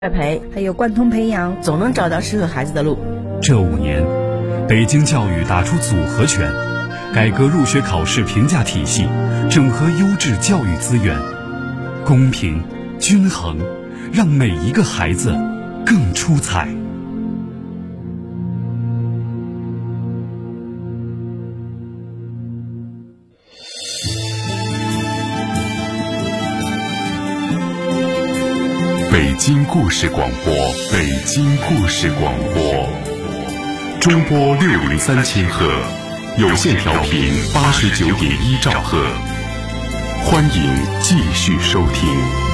培还有贯通培养， 总能找到适合孩子的路。 这5年，北京教育打出组合拳，改革入学考试评价体系，整合优质教育资源，公平均衡，让每一个孩子更出彩。 北京故事广播，北京故事广播，中波603千赫，有线调频89.1兆赫，欢迎继续收听。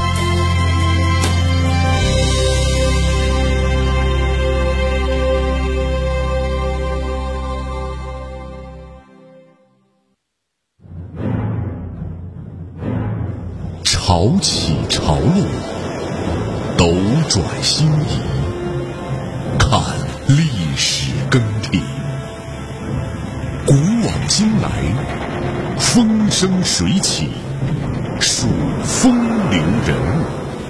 潮起潮落，斗转星移，看历史更替，古往今来，风生水起，数风流人物，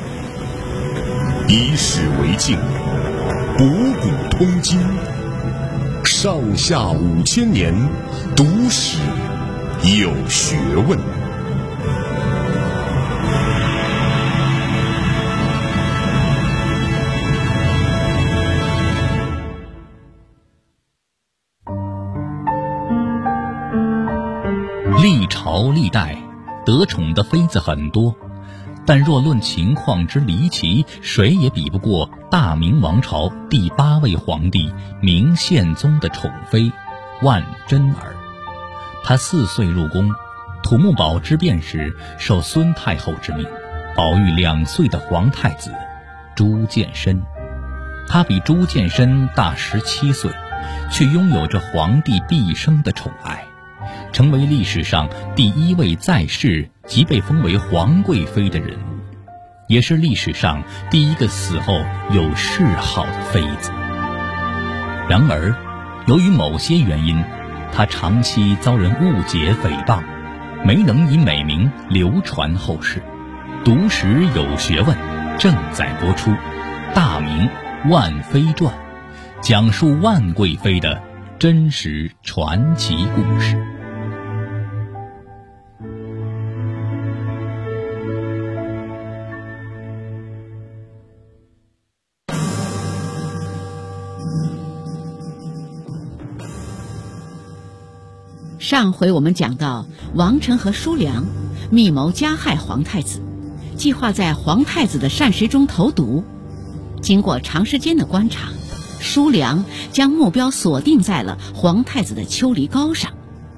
以史为镜，博古通今，上下5000年，读史有学问。 历朝历代得宠的妃子很多，但若论情况之离奇，谁也比不过大明王朝第8位皇帝明宪宗的宠妃万贞儿。她4岁入宫，土木堡之变时受孙太后之命，保育2岁的皇太子朱见深。她比朱见深大17岁，却拥有着皇帝毕生的宠爱，成为历史上第1位在世即被封为皇贵妃的人物，也是历史上第1个死后有谥号的妃子。然而，由于某些原因，她长期遭人误解诽谤，没能以美名流传后世。读史有学问正在播出《大明万妃传》，讲述万贵妃的真实传奇故事。 上回我们讲到，王成和叔良密谋加害皇太子，计划在皇太子的膳食中投毒。经过长时间的观察，叔良将目标锁定在了皇太子的秋梨膏上。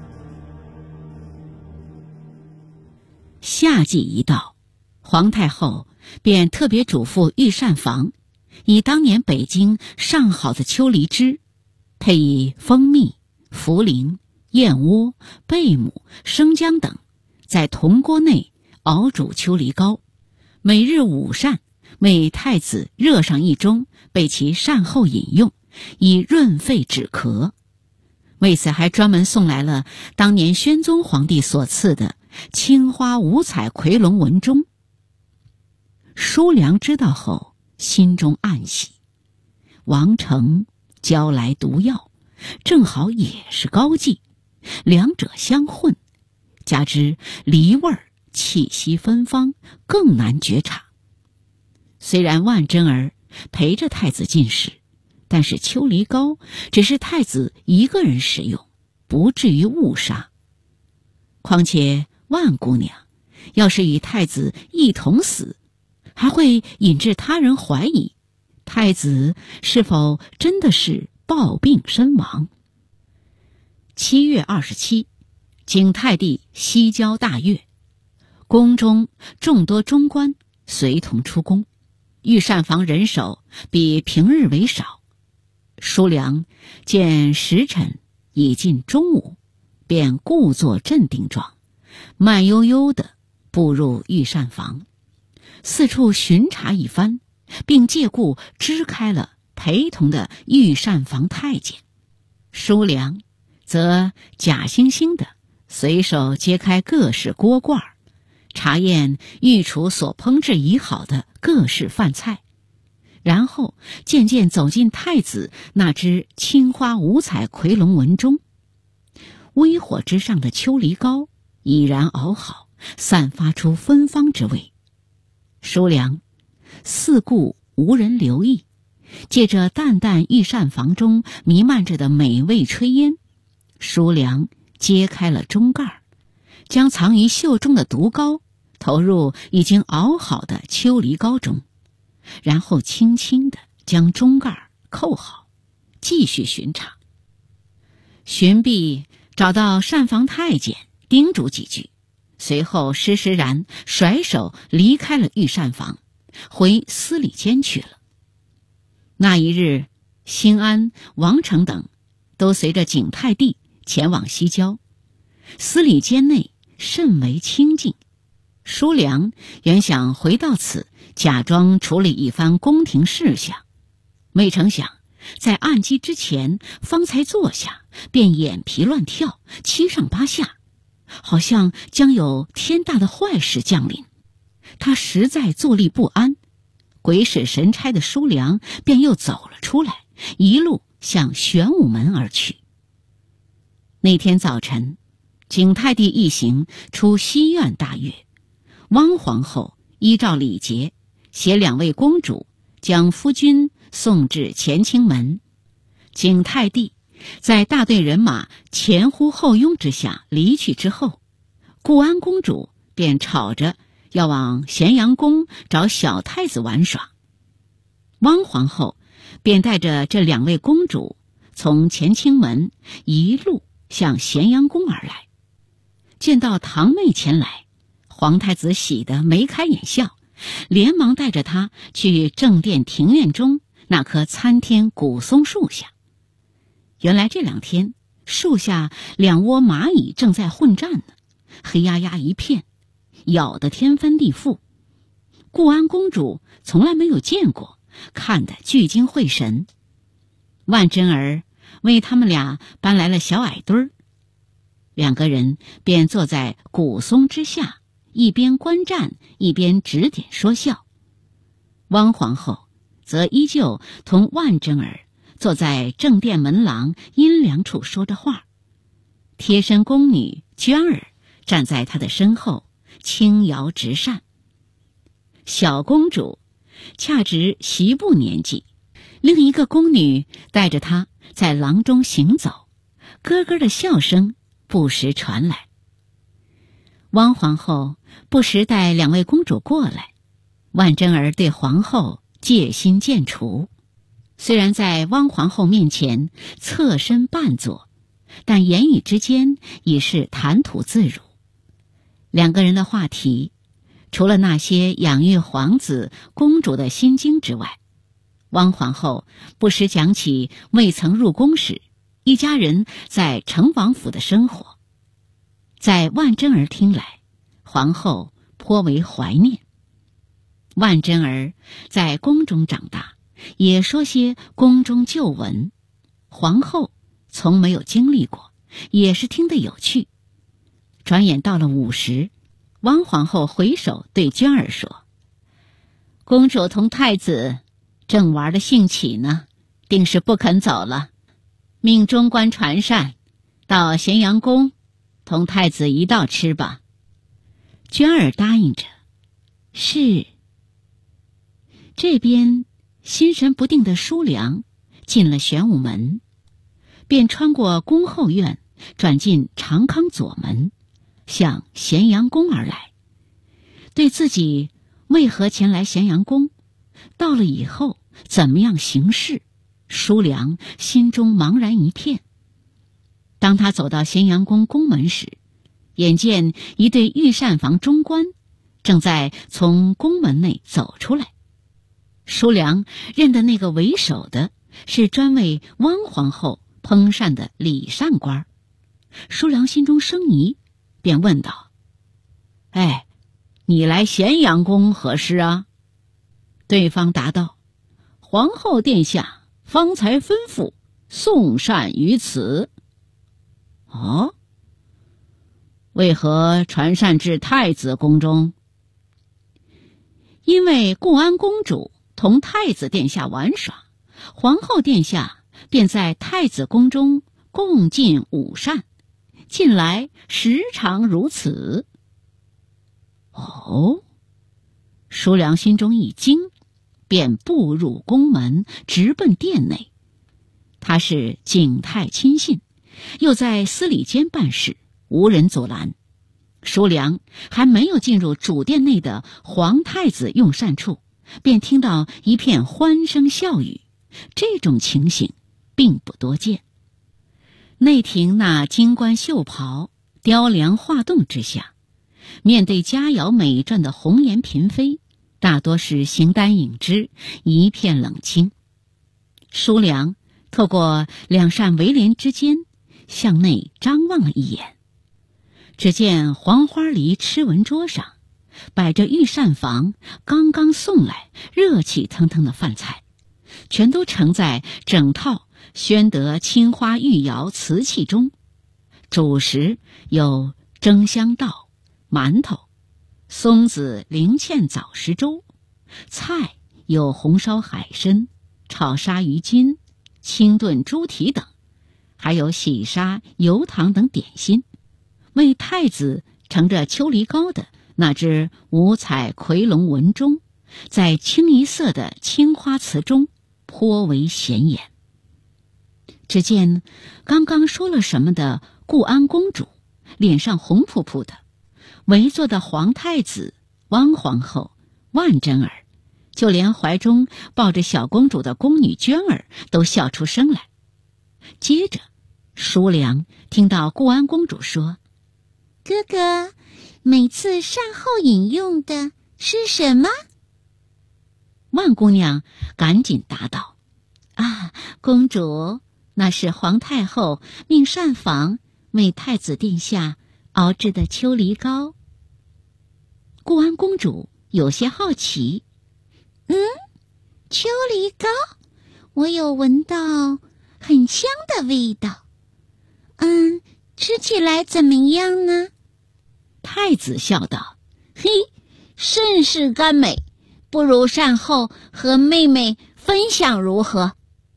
夏季一到，皇太后便特别嘱咐御膳房，以当年北京上好的秋梨汁，配以蜂蜜、茯苓、燕窝、贝母、生姜等，在铜锅内熬煮秋梨膏，每日午膳为太子热上1盅，备其膳后饮用，以润肺止咳。为此还专门送来了当年宣宗皇帝所赐的青花5彩夔龙纹钟。叔良知道后心中暗喜，王成交来毒药，正好也是膏剂，两者相混，加之梨味儿气息芬芳，更难觉察。虽然万贞儿陪着太子进食，但是秋梨膏只是太子一个人食用，不至于误杀。况且万姑娘要是与太子一同死，还会引致他人怀疑太子是否真的是暴病身亡。7月27，景泰帝西郊大悦，宫中众多中官随同出宫，御膳房人手比平日为少。叔良见时辰已近中午，便故作镇定状，慢悠悠地步入御膳房，四处巡查一番，并借故支开了陪同的御膳房太监。叔良则假惺惺地随手揭开各式锅罐，查验御厨所烹制已好的各式饭菜， 然后渐渐走进太子那只青花五彩夔龙纹中。微火之上的秋梨膏已然熬好，散发出芬芳之味。叔良四顾无人留意，借着淡淡御膳房中弥漫着的美味炊烟，叔良揭开了盅盖，将藏于袖中的毒膏投入已经熬好的秋梨膏中，然后轻轻地将盅盖扣好，继续巡查。巡毕，找到膳房太监，叮嘱几句，随后施施然甩手离开了御膳房，回司礼监去了。那一日，兴安、王成等都随着景泰帝前往西郊，司礼监内甚为清静。叔良原想回到此假装处理一番宫廷事项，没成想在案几之前方才坐下，便眼皮乱跳，七上八下，好像将有天大的坏事降临。他实在坐立不安，鬼使神差的叔良便又走了出来，一路向玄武门而去。那天早晨，景泰帝一行出西苑大悦，汪皇后依照礼节携2位公主将夫君送至乾清门。景泰帝在大队人马前呼后拥之下离去之后，固安公主便吵着要往咸阳宫找小太子玩耍。汪皇后便带着这2位公主从乾清门一路向咸阳宫而来。见到堂妹前来，皇太子喜得眉开眼笑，连忙带着她去正殿庭院中那棵参天古松树下。原来这2天树下2窝蚂蚁正在混战呢，黑压压一片，咬得天翻地覆。固安公主从来没有见过，看得聚精会神。万贞儿为他们俩搬来了小矮墩儿，2个人便坐在古松之下，一边观战一边指点说笑。汪皇后则依旧同万贞儿坐在正殿门廊阴凉处说着话，贴身宫女娟儿站在她的身后轻摇直扇。小公主恰值袭步年纪，另一个宫女带着她在廊中行走，咯咯的笑声不时传来。汪皇后不时带2位公主过来，万贞儿对皇后戒心渐除，虽然在汪皇后面前侧身半坐，但言语之间已是谈吐自如。2个人的话题除了那些养育皇子公主的心经之外，汪皇后不时讲起未曾入宫时一家人在成王府的生活。在万贞儿听来，皇后颇为怀念。万贞儿在宫中长大，也说些宫中旧闻，皇后从没有经历过，也是听得有趣。转眼到了午时，汪皇后回首对娟儿说：“公主同太子正玩得兴起呢，定是不肯走了。命中官传膳，到咸阳宫同太子一道吃吧。”娟儿答应着：“是。”这边心神不定的叔良进了玄武门，便穿过宫后院，转进长康左门，向咸阳宫而来。对自己为何前来咸阳宫，到了以后怎么样行事，叔良心中茫然一片。当他走到咸阳宫宫门时，眼见一对御膳房中官正在从宫门内走出来。叔良认得那个为首的是专为汪皇后烹膳的礼膳官。叔良心中生疑，便问道：“哎，你来咸阳宫何事啊？”对方答道：“皇后殿下方才吩咐送膳于此。”“哦，为何传膳至太子宫中？”“因为固安公主同太子殿下玩耍，皇后殿下便在太子宫中共进午膳，近来时常如此。哦，叔良心中一惊，便步入宫门，直奔殿内。他是景泰亲信，又在司礼监办事，无人阻拦。叔良还没有进入主殿内的皇太子用膳处，便听到一片欢声笑语。这种情形并不多见。内廷那金冠绣袍，雕梁画栋之下，面对佳肴美馔的红颜嫔妃，大多是形单影只，一片冷清。叔良透过两扇围帘之间向内张望了一眼，只见黄花梨吃文桌上摆着御膳房刚刚送来热气腾腾的饭菜，全都盛在整套宣德青花玉窑瓷器中。主食有蒸香稻、馒头、松子灵芡枣石粥，菜有红烧海参、炒鲨鱼筋、清炖猪蹄等，还有喜沙、油糖等点心。为太子盛着秋梨膏的那只五彩夔龙纹钟，在清一色的青花瓷中颇为显眼。只见刚刚说了什么的固安公主脸上红扑扑的，围坐的皇太子、汪皇后、万贞儿，就连怀中抱着小公主的宫女娟儿都笑出声来。接着叔良听到固安公主说：“ 哥哥，每次膳后饮用的是什么？” 万姑娘赶紧答道：“啊，公主，那是皇太后命膳房为太子殿下熬制的秋梨膏。”固安公主有些好奇：“ 秋梨膏，我有闻到很香的味道。吃起来怎么样呢？” 太子笑道：“ 嘿，甚是甘美，不如膳后和妹妹分享如何？”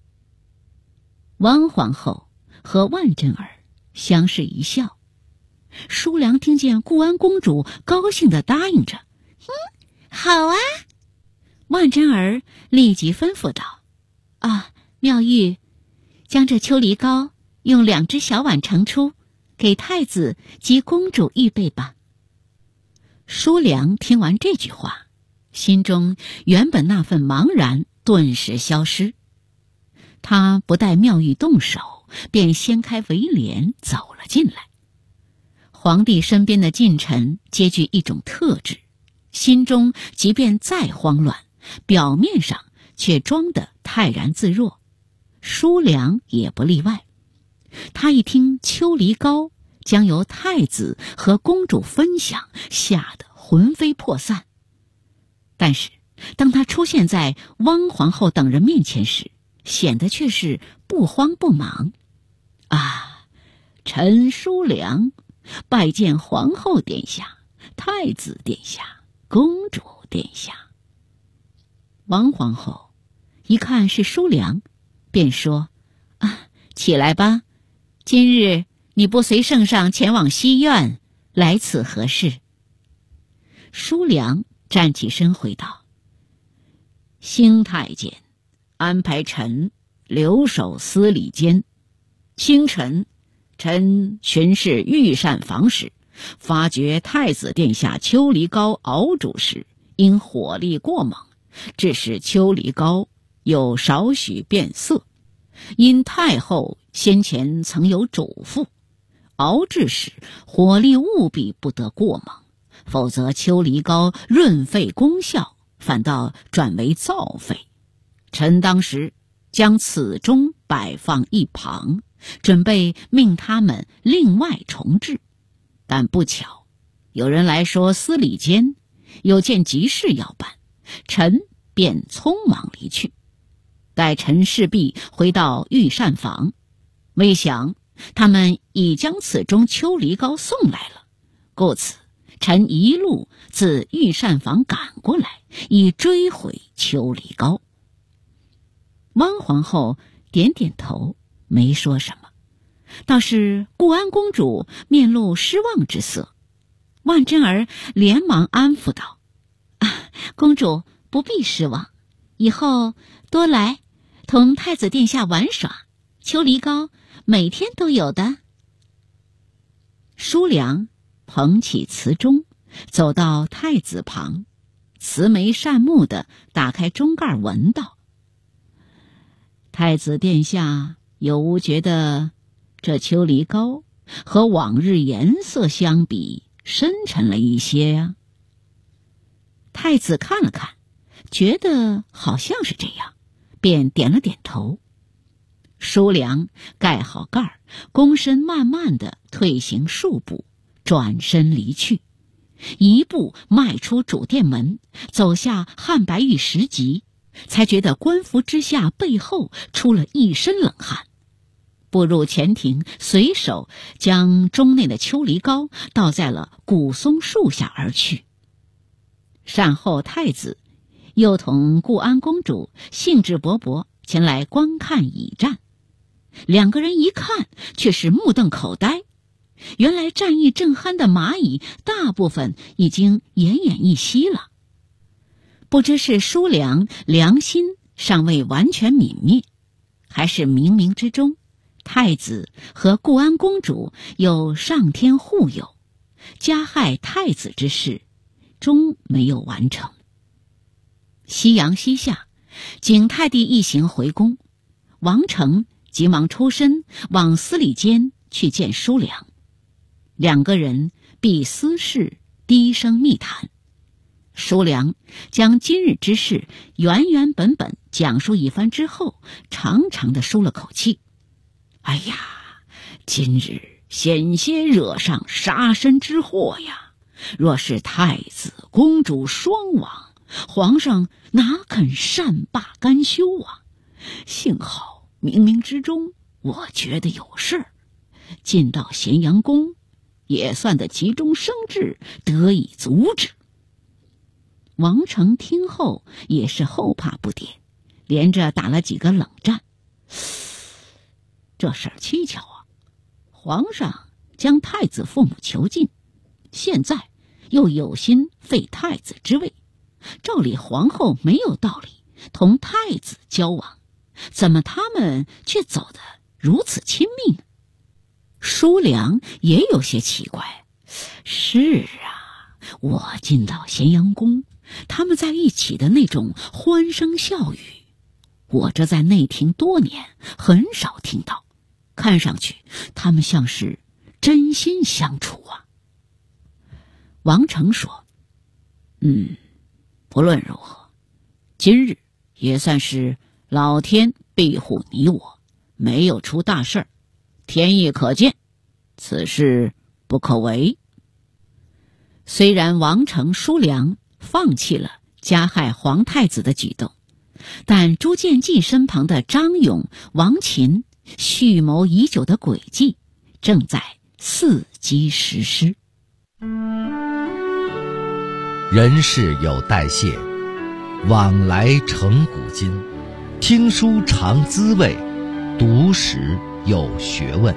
汪皇后和万贞儿相视一笑。叔良听见固安公主高兴地答应着：“ 好啊。” 万贞儿立即吩咐道：“啊，妙玉，将这秋梨膏用2只小碗盛出，给太子及公主预备吧。”叔良听完这句话，心中原本那份茫然顿时消失。他不待妙玉动手，便掀开围帘走了进来。皇帝身边的近臣皆具一种特质，心中即便再慌乱，表面上却装得泰然自若。叔良也不例外。他一听秋梨膏将由太子和公主分享，吓得魂飞魄散。但是当他出现在汪皇后等人面前时，显得却是不慌不忙。啊，臣叔良拜见皇后殿下、太子殿下、公主殿下。王皇后一看是叔良，便说：“啊，起来吧，今日你不随圣上前往西苑，来此何事？”叔良站起身回道：“兴太监安排臣留守司礼监，清晨臣巡视御膳房时，发觉太子殿下秋梨膏熬煮时，因火力过猛，致使秋梨膏有少许变色。因太后先前曾有嘱咐，熬制时火力务必不得过猛，否则秋梨膏润肺功效反倒转为燥肺。臣当时将此盅摆放一旁，准备命他们另外重制，但不巧有人来说司礼监有件急事要办，臣便匆忙离去。待臣事毕回到御膳房，未想他们已将此盅秋梨膏送来了，故此臣一路自御膳房赶过来，以追回丘离高。汪皇后点点头，没说什么，倒是固安公主面露失望之色。万贞儿连忙安抚道：“公主不必失望，以后多来同太子殿下玩耍，丘离高每天都有的。”叔良捧起瓷钟，走到太子旁，慈眉善目地打开钟盖闻道：“太子殿下有无觉得这丘离高和往日颜色相比深沉了一些呀？”太子看了看，觉得好像是这样，便点了点头。叔良盖好盖儿，躬身慢慢地退行数步，转身离去，一步迈出主殿门，走下汉白玉石级，才觉得官服之下背后出了一身冷汗，步入前庭，随手将钟内的丘离高倒在了古松树下而去。善后太子又同固安公主兴致勃勃前来观看乙战，两个人一看却是目瞪口呆，原来战役正酣的蚂蚁大部分已经奄奄一息了。不知是叔良良心尚未完全泯灭，还是冥冥之中太子和固安公主有上天护佑，加害太子之事终没有完成。夕阳西下，景泰帝一行回宫，王成急忙出身往司礼监去见叔良，两个人避私事低声密谈。叔良将今日之事原原本本讲述一番之后，长长的舒了口气：“哎呀，今日险些惹上杀身之祸呀！若是太子公主双亡，皇上哪肯善罢甘休啊？幸好冥冥之中我觉得有事儿，进到咸阳宫，也算得急中生智，得以阻止。”王成听后也是后怕不迭，连着打了几个冷战。这事儿蹊跷啊！皇上将太子父母囚禁，现在又有心废太子之位，照理皇后没有道理同太子交往，怎么他们却走得如此亲密呢？叔良也有些奇怪。是啊，我进到咸阳宫，他们在一起的那种欢声笑语，我这在内廷多年很少听到，看上去他们像是真心相处啊。王成说：“不论如何，今日也算是老天庇护你我，没有出大事儿，天意可见，此事不可为。”虽然王成、叔良放弃了加害皇太子的举动，但朱见济身旁的张勇、王琴蓄谋已久的诡计正在伺机实施。 人事有代谢，往来成古今。听书尝滋味，读史有学问。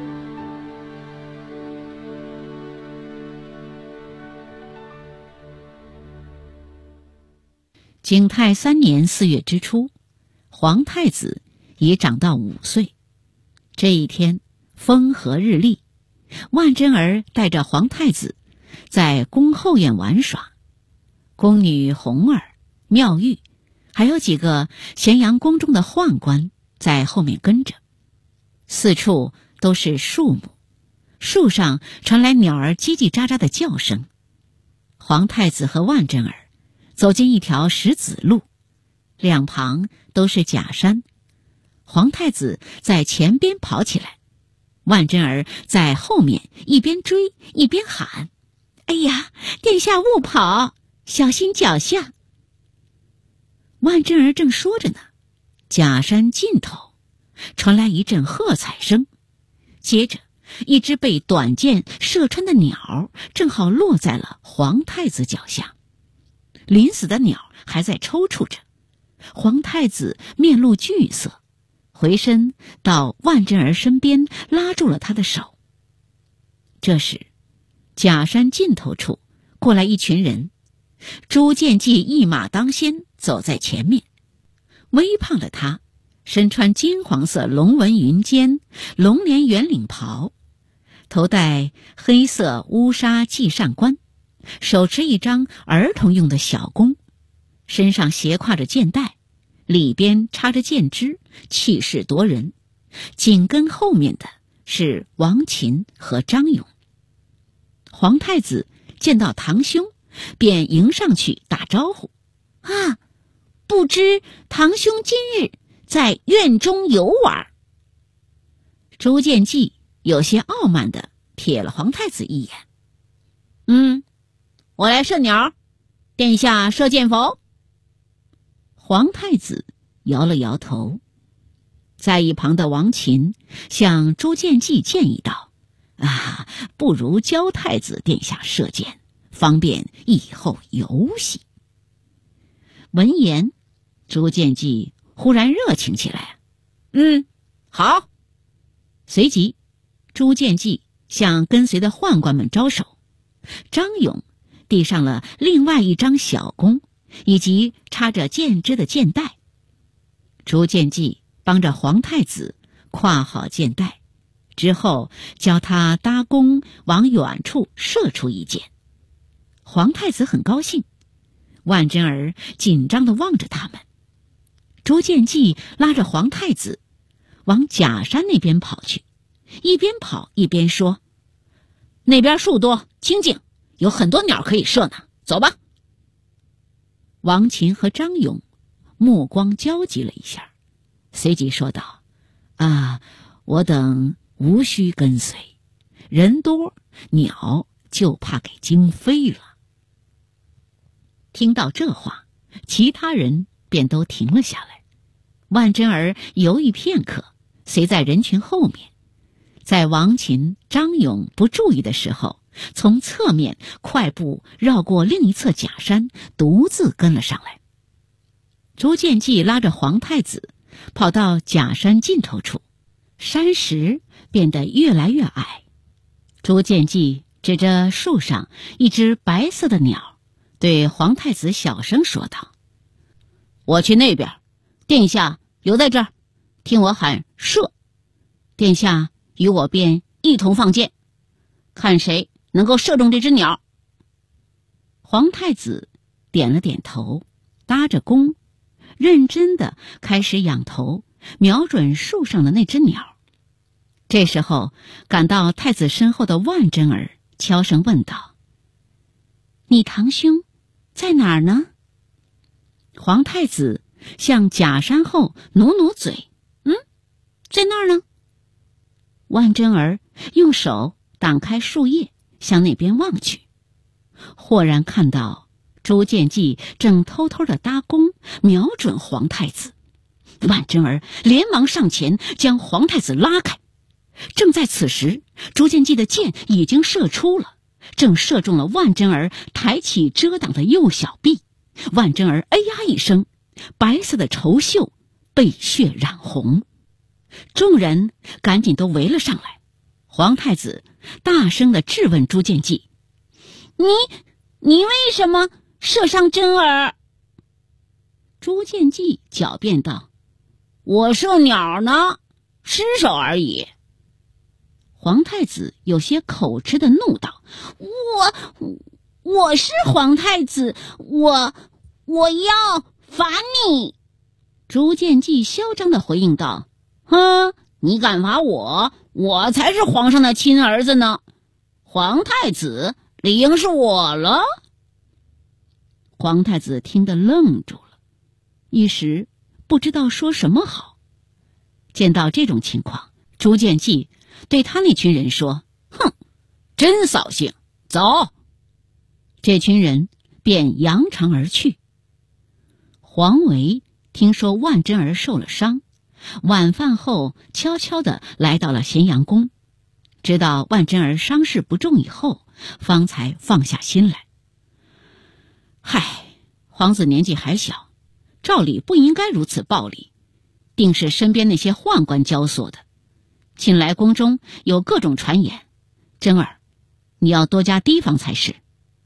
景泰3年4月之初，皇太子已长到5岁。这一天风和日丽，万贞儿带着皇太子在宫后院玩耍，宫女红儿、妙玉还有几个咸阳宫中的宦官在后面跟着。四处都是树木，树上传来鸟儿叽叽喳喳的叫声。皇太子和万贞儿走进一条石子路，两旁都是假山。皇太子在前边跑起来，万贞儿在后面一边追一边喊：“哎呀，殿下勿跑，小心脚下！”万贞儿正说着呢，假山尽头传来一阵喝彩声，接着一只被短箭射穿的鸟正好落在了皇太子脚下。临死的鸟还在抽搐着，皇太子面露惧色，回身到万贞儿身边拉住了他的手。这时假山尽头处过来一群人，朱见济一马当先走在前面。微胖的他身穿金黄色龙纹云肩、龙帘圆领袍，头戴黑色乌纱系上冠，手持一张儿童用的小弓，身上斜挎着箭袋，里边插着箭枝，气势夺人。紧跟后面的是王琴和张勇。皇太子见到堂兄，便迎上去打招呼：“ 啊，不知堂兄今日在院中游玩。” 朱见济有些傲慢地瞥了皇太子一眼：“我来射鸟，殿下射箭否？”皇太子摇了摇头。在一旁的王琴向朱见济建议道：“不如教太子殿下射箭，方便以后游戏。”闻言，朱见济忽然热情起来：“好！”随即，朱见济向跟随的宦官们招手，张勇递上了另外一张小弓，以及插着箭枝的箭袋。朱见济帮着皇太子挎好箭袋，之后教他搭弓往远处射出一箭。皇太子很高兴，万贞儿紧张地望着他们。朱见济拉着皇太子往假山那边跑去，一边跑一边说：“那边树多清静，有很多鸟可以射呢，走吧。”王琴和张勇目光交集了一下，随即说道：“我等无需跟随，人多鸟就怕给惊飞了。”听到这话，其他人便都停了下来。万贞儿犹豫片刻，随在人群后面，在王琴、张勇不注意的时候，从侧面快步绕过另一侧假山，独自跟了上来。朱见济拉着皇太子跑到假山尽头处，山石变得越来越矮。朱见济指着树上一只白色的鸟，对皇太子小声说道：“我去那边，殿下留在这儿，听我喊射，殿下与我便一同放箭，看谁能够射中这只鸟。”皇太子点了点头，搭着弓，认真地开始仰头瞄准树上的那只鸟。这时候赶到太子身后的万贞儿悄声问道：“ 你堂兄在哪儿呢？” 皇太子向假山后努努嘴：“ 在那儿呢。” 万贞儿用手挡开树叶，向那边望去，豁然看到朱见济正偷偷地搭弓瞄准皇太子。万贞儿连忙上前将皇太子拉开。正在此时，朱见济的箭已经射出了，正射中了万贞儿抬起遮挡的右小臂。万贞儿哎呀一声，白色的绸袖被血染红。众人赶紧都围了上来。皇太子大声地质问朱见济：“ 你为什么射伤贞儿？” 朱见济狡辩道：“ 我射鸟呢，失手而已。” 皇太子有些口吃的怒道：“ 我是皇太子，我要罚你。” 朱见济嚣张地回应道：“ 你敢罚我？我才是皇上的亲儿子呢，皇太子理应是我了。” 皇太子听得愣住了，一时不知道说什么好。见到这种情况，朱见济对他那群人说：“ 真扫兴，走。” 这群人便扬长而去。黄维听说万贞儿受了伤，晚饭后悄悄地来到了咸阳宫。 直到万贞儿伤势不重以后，方才放下心来。嗨，皇子年纪还小，照理不应该如此暴力，定是身边那些宦官教唆的。近来宫中有各种传言，贞儿，你要多加提防才是。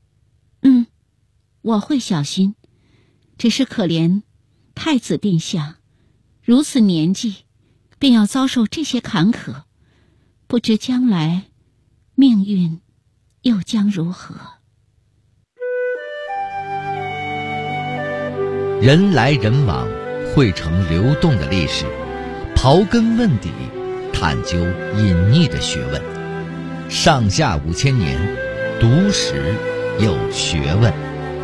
我会小心，只是可怜太子殿下如此年纪，便要遭受这些坎坷，不知将来命运又将如何。 人来人往，汇成流动的历史，刨根问底，探究隐匿的学问。上下5000年，读史有学问。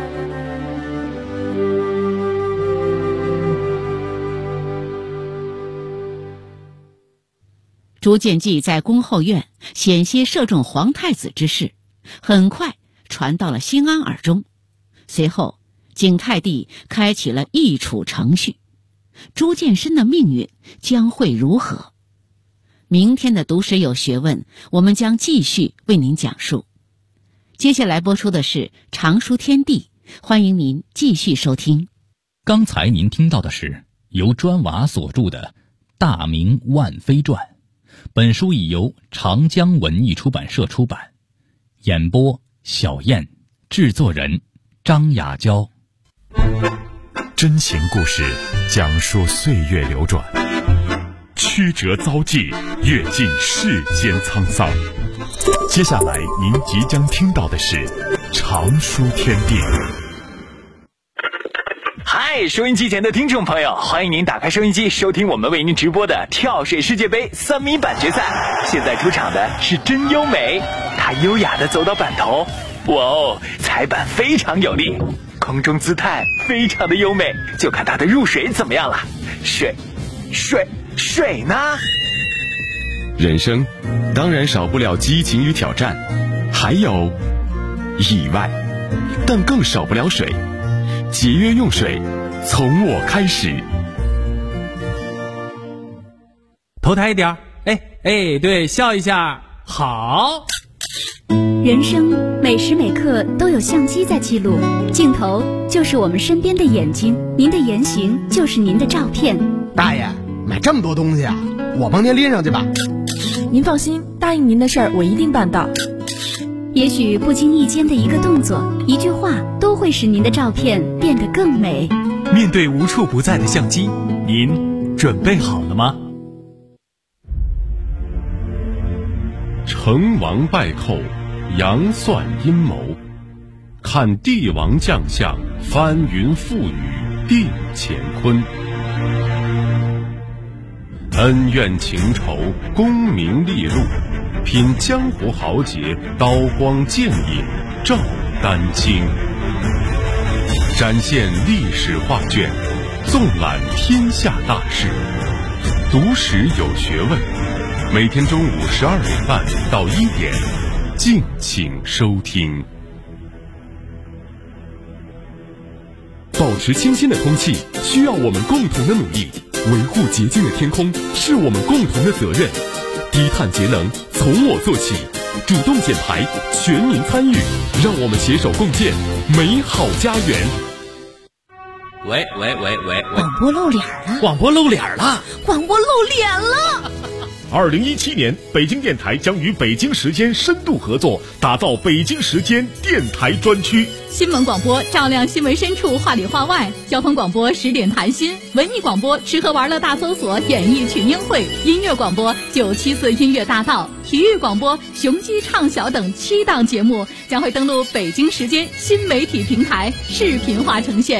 朱见济在宫后院险些射中皇太子之事，很快传到了新安耳中。随后景泰帝开启了议处程序，朱见深的命运将会如何？明天的读史有学问，我们将继续为您讲述。接下来播出的是常书天地，欢迎您继续收听。 刚才您听到的是由砖瓦所著的《大明万妃传》，本书已由长江文艺出版社出版。演播小燕，制作人张雅娇。 真情故事讲述岁月流转，曲折遭际，阅尽世间沧桑。接下来您即将听到的是常书天地。 嗨，收音机前的听众朋友，欢迎您打开收音机，收听我们为您直播的跳水世界杯3米板决赛。现在出场的是真优美，她优雅地走到板头，哇哦，踩板非常有力，空中姿态非常的优美，就看她的入水怎么样了。水呢？ 人生当然少不了激情与挑战，还有意外，但更少不了水。节约用水，从我开始。 头抬一点，对，笑一下，好。 人生每时每刻都有相机在记录，镜头就是我们身边的眼睛，您的言行就是您的照片。 大爷，买这么多东西啊，我帮您拎上去吧。 您放心，答应您的事儿我一定办到。 也许不经意间的一个动作，一句话，都会使您的照片变得更美。 面对无处不在的相机，您准备好了吗？ 成王败寇，杨算阴谋，看帝王将相，翻云覆雨定乾坤。恩怨情仇，功名利禄，品江湖豪杰，刀光剑影照丹青。展现历史画卷，纵览天下大事。读史有学问，每天中午12点半到1点，敬请收听。 保持清新的空气需要我们共同的努力，维护洁净的天空是我们共同的责任。低碳节能从我做起，主动减排，全民参与，让我们携手共建美好家园。 喂， 广播露脸了！ 广播露脸了 2017年，北京电台将与北京时间深度合作，打造北京时间电台专区。 新闻广播照亮新闻深处，话里话外；交通广播10点谈心；文艺广播吃喝玩乐大搜索，演艺群英会；音乐广播974音乐大道；体育广播雄鸡畅晓等7档节目将会登陆北京时间新媒体平台视频化呈现。